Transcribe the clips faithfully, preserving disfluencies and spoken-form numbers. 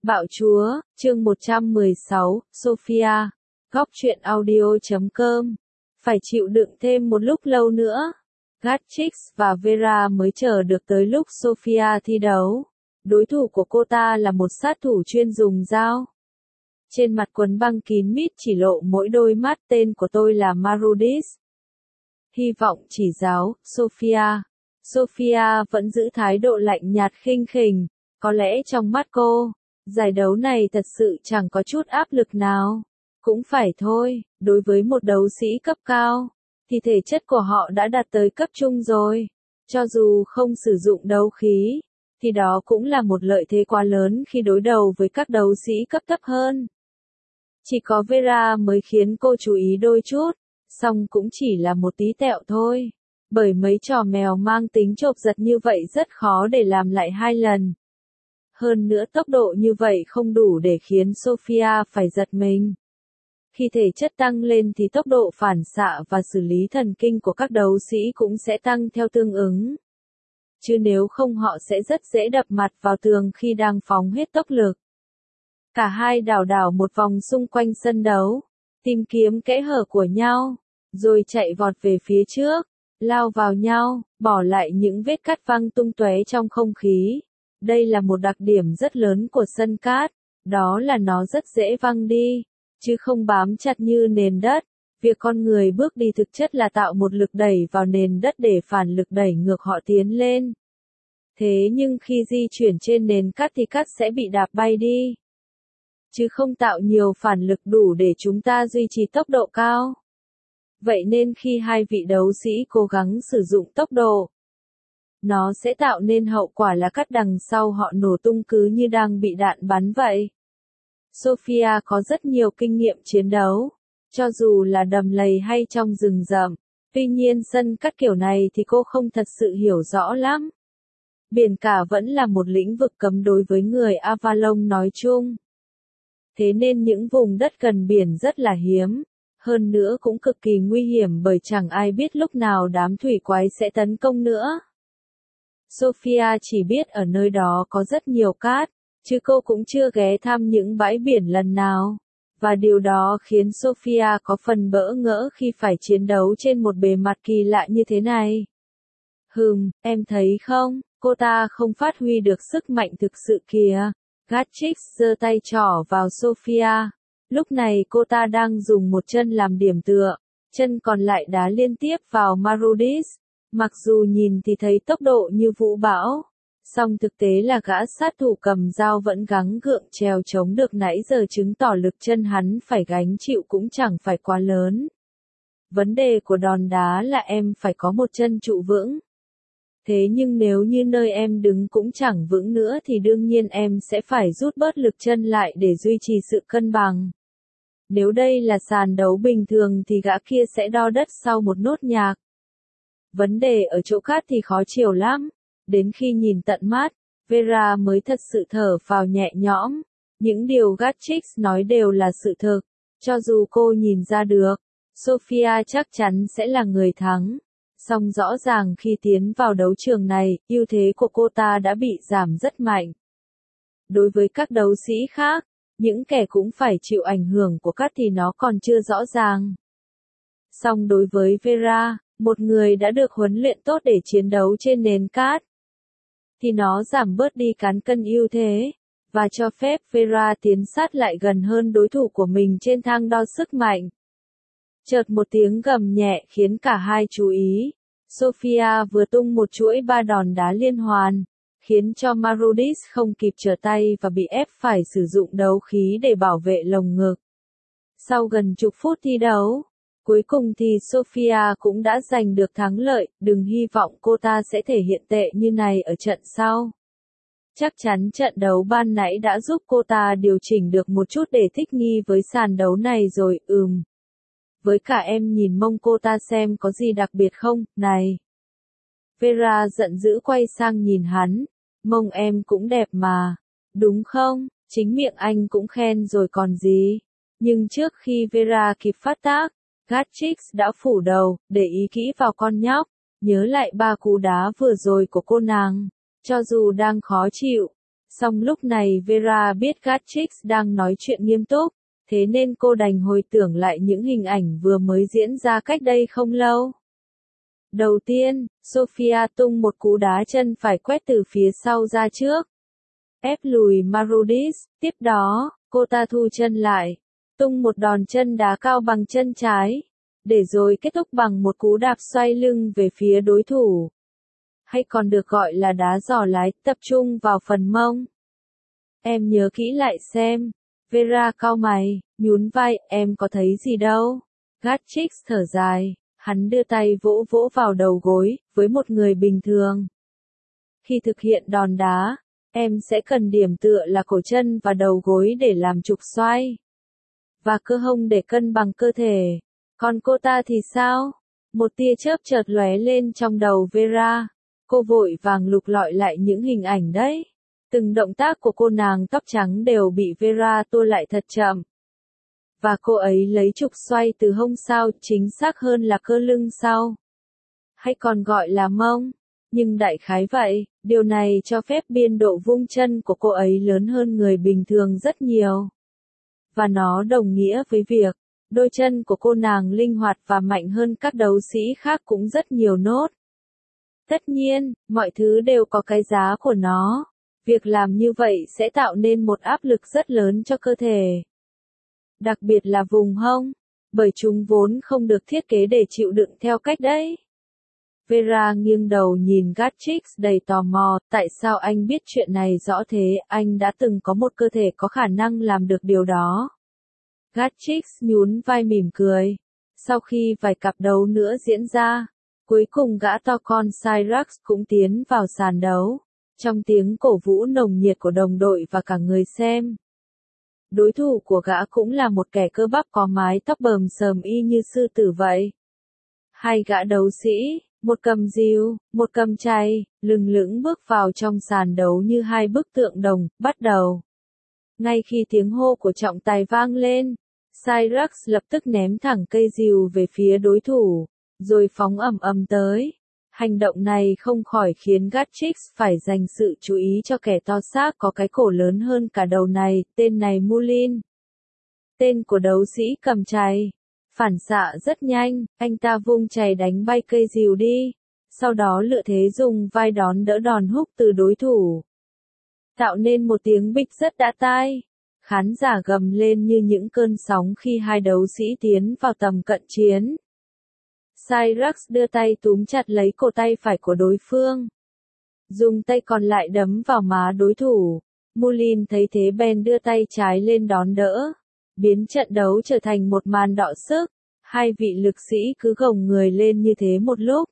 Bạo chúa, chương một trăm mười sáu, Sophia, góc truyện audio chấm com. Phải chịu đựng thêm một lúc lâu nữa. Gatchix và Vera mới chờ được tới lúc Sophia thi đấu. Đối thủ của cô ta là một sát thủ chuyên dùng dao. Trên mặt quấn băng kín mít chỉ lộ mỗi đôi mắt. Tên của tôi là Marudis. Hy vọng chỉ giáo, Sophia. Sophia vẫn giữ thái độ lạnh nhạt khinh khỉnh. Có lẽ trong mắt cô, giải đấu này thật sự chẳng có chút áp lực nào. Cũng phải thôi, đối với một đấu sĩ cấp cao, thì thể chất của họ đã đạt tới cấp trung rồi. Cho dù không sử dụng đấu khí, thì đó cũng là một lợi thế quá lớn khi đối đầu với các đấu sĩ cấp thấp hơn. Chỉ có Vera mới khiến cô chú ý đôi chút, song cũng chỉ là một tí tẹo thôi. Bởi mấy trò mèo mang tính chộp giật như vậy rất khó để làm lại hai lần. Hơn nữa tốc độ như vậy không đủ để khiến Sophia phải giật mình. Khi thể chất tăng lên thì tốc độ phản xạ và xử lý thần kinh của các đấu sĩ cũng sẽ tăng theo tương ứng. Chứ nếu không họ sẽ rất dễ đập mặt vào tường khi đang phóng hết tốc lực. Cả hai đảo đảo một vòng xung quanh sân đấu, tìm kiếm kẽ hở của nhau, rồi chạy vọt về phía trước, lao vào nhau, bỏ lại những vết cắt văng tung tóe trong không khí. Đây là một đặc điểm rất lớn của sân cát, đó là nó rất dễ văng đi, chứ không bám chặt như nền đất. Việc con người bước đi thực chất là tạo một lực đẩy vào nền đất để phản lực đẩy ngược họ tiến lên. Thế nhưng khi di chuyển trên nền cát thì cát sẽ bị đạp bay đi, chứ không tạo nhiều phản lực đủ để chúng ta duy trì tốc độ cao. Vậy nên khi hai vị đấu sĩ cố gắng sử dụng tốc độ, nó sẽ tạo nên hậu quả là cát đằng sau họ nổ tung cứ như đang bị đạn bắn vậy. Sophia có rất nhiều kinh nghiệm chiến đấu, cho dù là đầm lầy hay trong rừng rậm. Tuy nhiên sân cát kiểu này thì cô không thật sự hiểu rõ lắm. Biển cả vẫn là một lĩnh vực cấm đối với người Avalon nói chung. Thế nên những vùng đất gần biển rất là hiếm. Hơn nữa cũng cực kỳ nguy hiểm bởi chẳng ai biết lúc nào đám thủy quái sẽ tấn công nữa. Sophia chỉ biết ở nơi đó có rất nhiều cát, chứ cô cũng chưa ghé thăm những bãi biển lần nào. Và điều đó khiến Sophia có phần bỡ ngỡ khi phải chiến đấu trên một bề mặt kỳ lạ như thế này. Hừm, em thấy không, cô ta không phát huy được sức mạnh thực sự kìa. Gatchix giơ tay trỏ vào Sophia. Lúc này cô ta đang dùng một chân làm điểm tựa, chân còn lại đá liên tiếp vào Marudis. Mặc dù nhìn thì thấy tốc độ như vũ bão, song thực tế là gã sát thủ cầm dao vẫn gắng gượng trèo chống được nãy giờ, chứng tỏ lực chân hắn phải gánh chịu cũng chẳng phải quá lớn. Vấn đề của đòn đá là em phải có một chân trụ vững. Thế nhưng nếu như nơi em đứng cũng chẳng vững nữa thì đương nhiên em sẽ phải rút bớt lực chân lại để duy trì sự cân bằng. Nếu đây là sàn đấu bình thường thì gã kia sẽ đo đất sau một nốt nhạc. Vấn đề ở chỗ cát thì khó chịu lắm. Đến khi nhìn tận mắt, Vera mới thật sự thở phào nhẹ nhõm. Những điều Gatchix nói đều là sự thực. Cho dù cô nhìn ra được, Sophia chắc chắn sẽ là người thắng. Song rõ ràng khi tiến vào đấu trường này, ưu thế của cô ta đã bị giảm rất mạnh. Đối với các đấu sĩ khác, những kẻ cũng phải chịu ảnh hưởng của cát thì nó còn chưa rõ ràng. Song đối với Vera, một người đã được huấn luyện tốt để chiến đấu trên nền cát, thì nó giảm bớt đi cán cân ưu thế, và cho phép Vera tiến sát lại gần hơn đối thủ của mình trên thang đo sức mạnh. Chợt một tiếng gầm nhẹ khiến cả hai chú ý. Sophia vừa tung một chuỗi ba đòn đá liên hoàn, khiến cho Marudis không kịp trở tay và bị ép phải sử dụng đấu khí để bảo vệ lồng ngực. Sau gần chục phút thi đấu, cuối cùng thì Sophia cũng đã giành được thắng lợi. Đừng hy vọng cô ta sẽ thể hiện tệ như này ở trận sau. Chắc chắn trận đấu ban nãy đã giúp cô ta điều chỉnh được một chút để thích nghi với sàn đấu này rồi. Ừm. Với cả em nhìn mông cô ta xem có gì đặc biệt không, này. Vera giận dữ quay sang nhìn hắn. Mông em cũng đẹp mà. Đúng không? Chính miệng anh cũng khen rồi còn gì. Nhưng trước khi Vera kịp phát tác, Gatchix đã phủ đầu, để ý kỹ vào con nhóc, nhớ lại ba cú đá vừa rồi của cô nàng. Cho dù đang khó chịu, Song lúc này Vera biết Gatchix đang nói chuyện nghiêm túc, thế nên cô đành hồi tưởng lại những hình ảnh vừa mới diễn ra cách đây không lâu. Đầu tiên, Sophia tung một cú đá chân phải quét từ phía sau ra trước, ép lùi Marudis, tiếp đó, cô ta thu chân lại, tung một đòn chân đá cao bằng chân trái, để rồi kết thúc bằng một cú đạp xoay lưng về phía đối thủ. Hay còn được gọi là đá giò lái, tập trung vào phần mông. Em nhớ kỹ lại xem. Vera cau mày, nhún vai, em có thấy gì đâu. Gatchix thở dài, hắn đưa tay vỗ vỗ vào đầu gối, với một người bình thường. Khi thực hiện đòn đá, em sẽ cần điểm tựa là cổ chân và đầu gối để làm trục xoay. Và cơ hông để cân bằng cơ thể. Còn cô ta thì sao? Một tia chớp chợt lóe lên trong đầu Vera. Cô vội vàng lục lọi lại những hình ảnh đấy. Từng động tác của cô nàng tóc trắng đều bị Vera tua lại thật chậm. Và cô ấy lấy trục xoay từ hông sau, chính xác hơn là cơ lưng sau. Hay còn gọi là mông. Nhưng đại khái vậy, điều này cho phép biên độ vung chân của cô ấy lớn hơn người bình thường rất nhiều. Và nó đồng nghĩa với việc, đôi chân của cô nàng linh hoạt và mạnh hơn các đấu sĩ khác cũng rất nhiều nốt. Tất nhiên, mọi thứ đều có cái giá của nó. Việc làm như vậy sẽ tạo nên một áp lực rất lớn cho cơ thể. Đặc biệt là vùng hông, bởi chúng vốn không được thiết kế để chịu đựng theo cách đấy. Vera nghiêng đầu nhìn Gatchix đầy tò mò, tại sao anh biết chuyện này rõ thế, anh đã từng có một cơ thể có khả năng làm được điều đó. Gatchix nhún vai mỉm cười. Sau khi vài cặp đấu nữa diễn ra, cuối cùng gã to con Cyrax cũng tiến vào sàn đấu, trong tiếng cổ vũ nồng nhiệt của đồng đội và cả người xem. Đối thủ của gã cũng là một kẻ cơ bắp có mái tóc bờm sờm y như sư tử vậy. Hai gã đấu sĩ, một cầm rìu, một cầm chày, lừng lững bước vào trong sàn đấu như hai bức tượng đồng, bắt đầu. Ngay khi tiếng hô của trọng tài vang lên, Cyrax lập tức ném thẳng cây rìu về phía đối thủ, rồi phóng ầm ầm tới. Hành động này không khỏi khiến Gatchix phải dành sự chú ý cho kẻ to xác có cái cổ lớn hơn cả đầu này, tên này Mullin. Tên của đấu sĩ cầm chày. Phản xạ rất nhanh, anh ta vung chày đánh bay cây rìu đi, sau đó lựa thế dùng vai đón đỡ đòn húc từ đối thủ. Tạo nên một tiếng bịch rất đã tai. Khán giả gầm lên như những cơn sóng khi hai đấu sĩ tiến vào tầm cận chiến. Cyrax đưa tay túm chặt lấy cổ tay phải của đối phương. Dùng tay còn lại đấm vào má đối thủ. Mullin thấy thế bèn đưa tay trái lên đón đỡ. Biến trận đấu trở thành một màn đọ sức. Hai vị lực sĩ cứ gồng người lên như thế một lúc.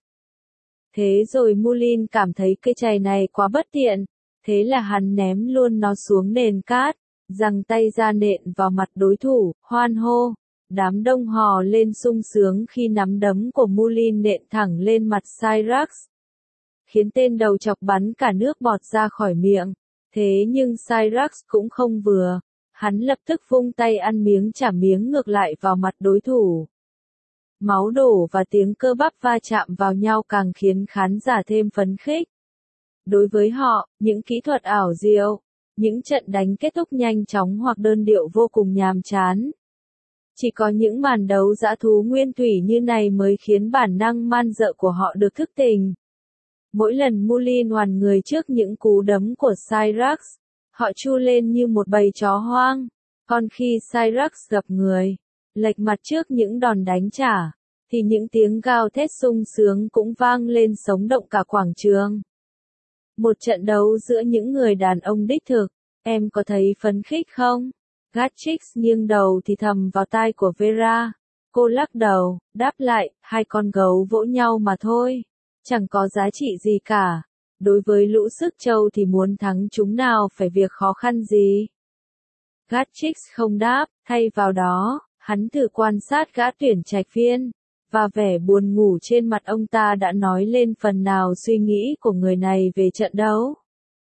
Thế rồi Mullin cảm thấy cây chày này quá bất tiện. Thế là hắn ném luôn nó xuống nền cát. Giằng tay ra nện vào mặt đối thủ, hoan hô. Đám đông hò lên sung sướng khi nắm đấm của Mullin nện thẳng lên mặt Cyrax. Khiến tên đầu chọc bắn cả nước bọt ra khỏi miệng. Thế nhưng Cyrax cũng không vừa. Hắn lập tức vung tay ăn miếng trả miếng ngược lại vào mặt đối thủ. Máu đổ và tiếng cơ bắp va chạm vào nhau càng khiến khán giả thêm phấn khích. Đối với họ, những kỹ thuật ảo diệu, những trận đánh kết thúc nhanh chóng hoặc đơn điệu vô cùng nhàm chán. Chỉ có những màn đấu dã thú nguyên thủy như này mới khiến bản năng man dợ của họ được thức tỉnh. Mỗi lần Mullin oằn người trước những cú đấm của Cyrax, họ chu lên như một bầy chó hoang. Còn khi Cyrax gặp người, lệch mặt trước những đòn đánh trả, thì những tiếng gào thét sung sướng cũng vang lên sống động cả quảng trường. Một trận đấu giữa những người đàn ông đích thực, em có thấy phấn khích không? Gatchix nghiêng đầu thì thầm vào tai của Vera. Cô lắc đầu, đáp lại, hai con gấu vỗ nhau mà thôi. Chẳng có giá trị gì cả. Đối với lũ sức trâu thì muốn thắng chúng nào phải việc khó khăn gì. Gatchix không đáp, thay vào đó, hắn thử quan sát gã tuyển trạch viên. Và vẻ buồn ngủ trên mặt ông ta đã nói lên phần nào suy nghĩ của người này về trận đấu.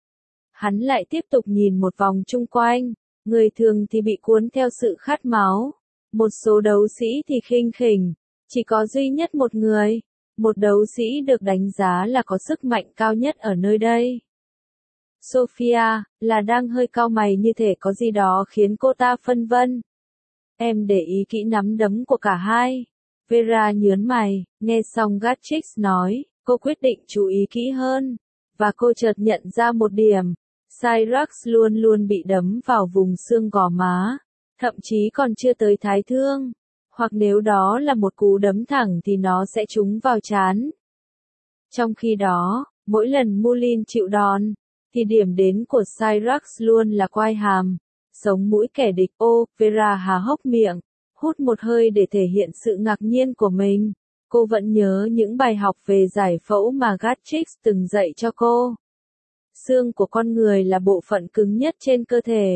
Hắn lại tiếp tục nhìn một vòng chung quanh. Người thường thì bị cuốn theo sự khát máu. Một số đấu sĩ thì khinh khỉnh. Chỉ có duy nhất một người. Một đấu sĩ được đánh giá là có sức mạnh cao nhất ở nơi đây. Sophia, là đang hơi cau mày như thể có gì đó khiến cô ta phân vân. Em để ý kỹ nắm đấm của cả hai. Vera nhớn mày, nghe xong Gatchix nói, cô quyết định chú ý kỹ hơn. Và cô chợt nhận ra một điểm. Cyrax luôn luôn bị đấm vào vùng xương gò má. Thậm chí còn chưa tới thái thương. Hoặc nếu đó là một cú đấm thẳng thì nó sẽ trúng vào trán. Trong khi đó, mỗi lần Mullin chịu đòn, thì điểm đến của Cyrax luôn là quai hàm, sống mũi kẻ địch. Ô, Vera há hốc miệng, hút một hơi để thể hiện sự ngạc nhiên của mình. Cô vẫn nhớ những bài học về giải phẫu mà Gatchix từng dạy cho cô. Xương của con người là bộ phận cứng nhất trên cơ thể.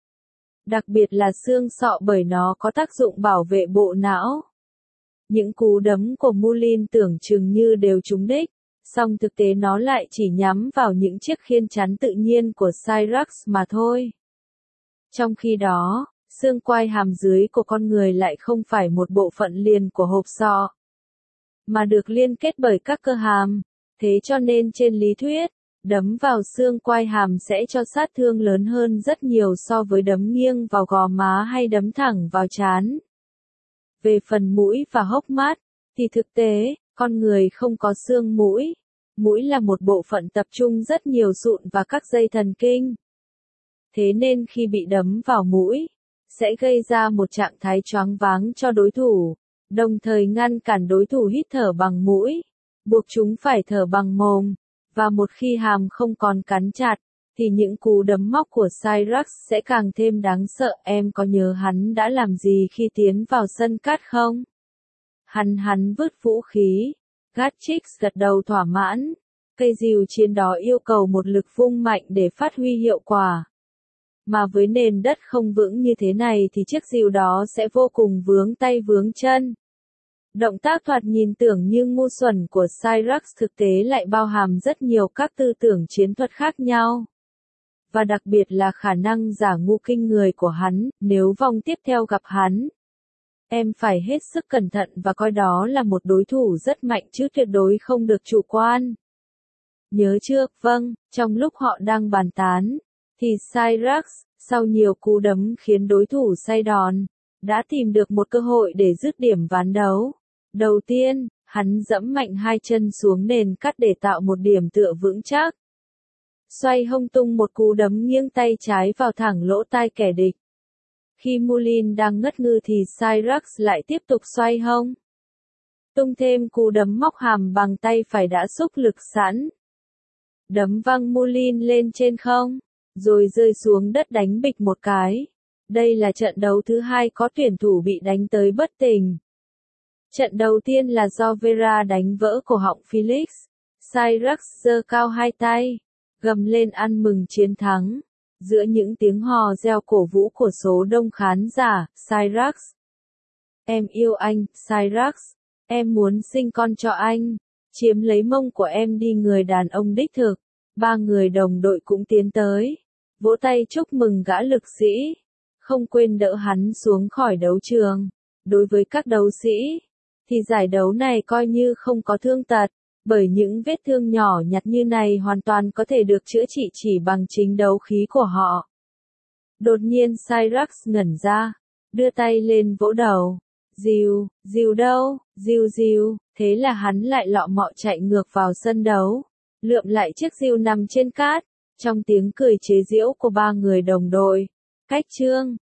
Đặc biệt là xương sọ bởi nó có tác dụng bảo vệ bộ não. Những cú đấm của Mullin tưởng chừng như đều trúng đích, song thực tế nó lại chỉ nhắm vào những chiếc khiên chắn tự nhiên của Cyrax mà thôi. Trong khi đó, xương quai hàm dưới của con người lại không phải một bộ phận liền của hộp sọ, mà được liên kết bởi các cơ hàm. Thế cho nên trên lý thuyết, đấm vào xương quai hàm sẽ cho sát thương lớn hơn rất nhiều so với đấm nghiêng vào gò má hay đấm thẳng vào trán. Về phần mũi và hốc mắt, thì thực tế, con người không có xương mũi. Mũi là một bộ phận tập trung rất nhiều sụn và các dây thần kinh. Thế nên khi bị đấm vào mũi, sẽ gây ra một trạng thái choáng váng cho đối thủ, đồng thời ngăn cản đối thủ hít thở bằng mũi, buộc chúng phải thở bằng mồm, và một khi hàm không còn cắn chặt, thì những cú đấm móc của Cyrax sẽ càng thêm đáng sợ. Em có nhớ hắn đã làm gì khi tiến vào sân cát không? Hắn hắn vứt vũ khí. Gatchix gật đầu thỏa mãn. Cây rìu chiến đó yêu cầu một lực vung mạnh để phát huy hiệu quả. Mà với nền đất không vững như thế này thì chiếc rìu đó sẽ vô cùng vướng tay vướng chân. Động tác thoạt nhìn tưởng như ngu xuẩn của Cyrax thực tế lại bao hàm rất nhiều các tư tưởng chiến thuật khác nhau. Và đặc biệt là khả năng giả ngu kinh người của hắn, nếu vòng tiếp theo gặp hắn. Em phải hết sức cẩn thận và coi đó là một đối thủ rất mạnh chứ tuyệt đối không được chủ quan. Nhớ chưa? Vâng, trong lúc họ đang bàn tán, thì Cyrax, sau nhiều cú đấm khiến đối thủ say đòn, đã tìm được một cơ hội để dứt điểm ván đấu. Đầu tiên, hắn dẫm mạnh hai chân xuống nền cát để tạo một điểm tựa vững chắc. Xoay hông tung một cú đấm nghiêng tay trái vào thẳng lỗ tai kẻ địch. Khi Mullin đang ngất ngư thì Cyrax lại tiếp tục xoay hông. Tung thêm cú đấm móc hàm bằng tay phải đã xúc lực sẵn. Đấm văng Mullin lên trên không, rồi rơi xuống đất đánh bịch một cái. Đây là trận đấu thứ hai có tuyển thủ bị đánh tới bất tỉnh. Trận đầu tiên là do Vera đánh vỡ cổ họng Felix. Cyrax giơ cao hai tay, gầm lên ăn mừng chiến thắng. Giữa những tiếng hò reo cổ vũ của số đông khán giả, Cyrax. Em yêu anh, Cyrax. Em muốn sinh con cho anh. Chiếm lấy mông của em đi người đàn ông đích thực. Ba người đồng đội cũng tiến tới. Vỗ tay chúc mừng gã lực sĩ. Không quên đỡ hắn xuống khỏi đấu trường. Đối với các đấu sĩ, thì giải đấu này coi như không có thương tật. Bởi những vết thương nhỏ nhặt như này hoàn toàn có thể được chữa trị chỉ bằng chính đấu khí của họ. Đột nhiên Cyrax ngẩn ra, đưa tay lên vỗ đầu. Rìu, rìu đâu, rìu rìu, thế là hắn lại lọ mọ chạy ngược vào sân đấu, lượm lại chiếc rìu nằm trên cát, trong tiếng cười chế giễu của ba người đồng đội. Cách chương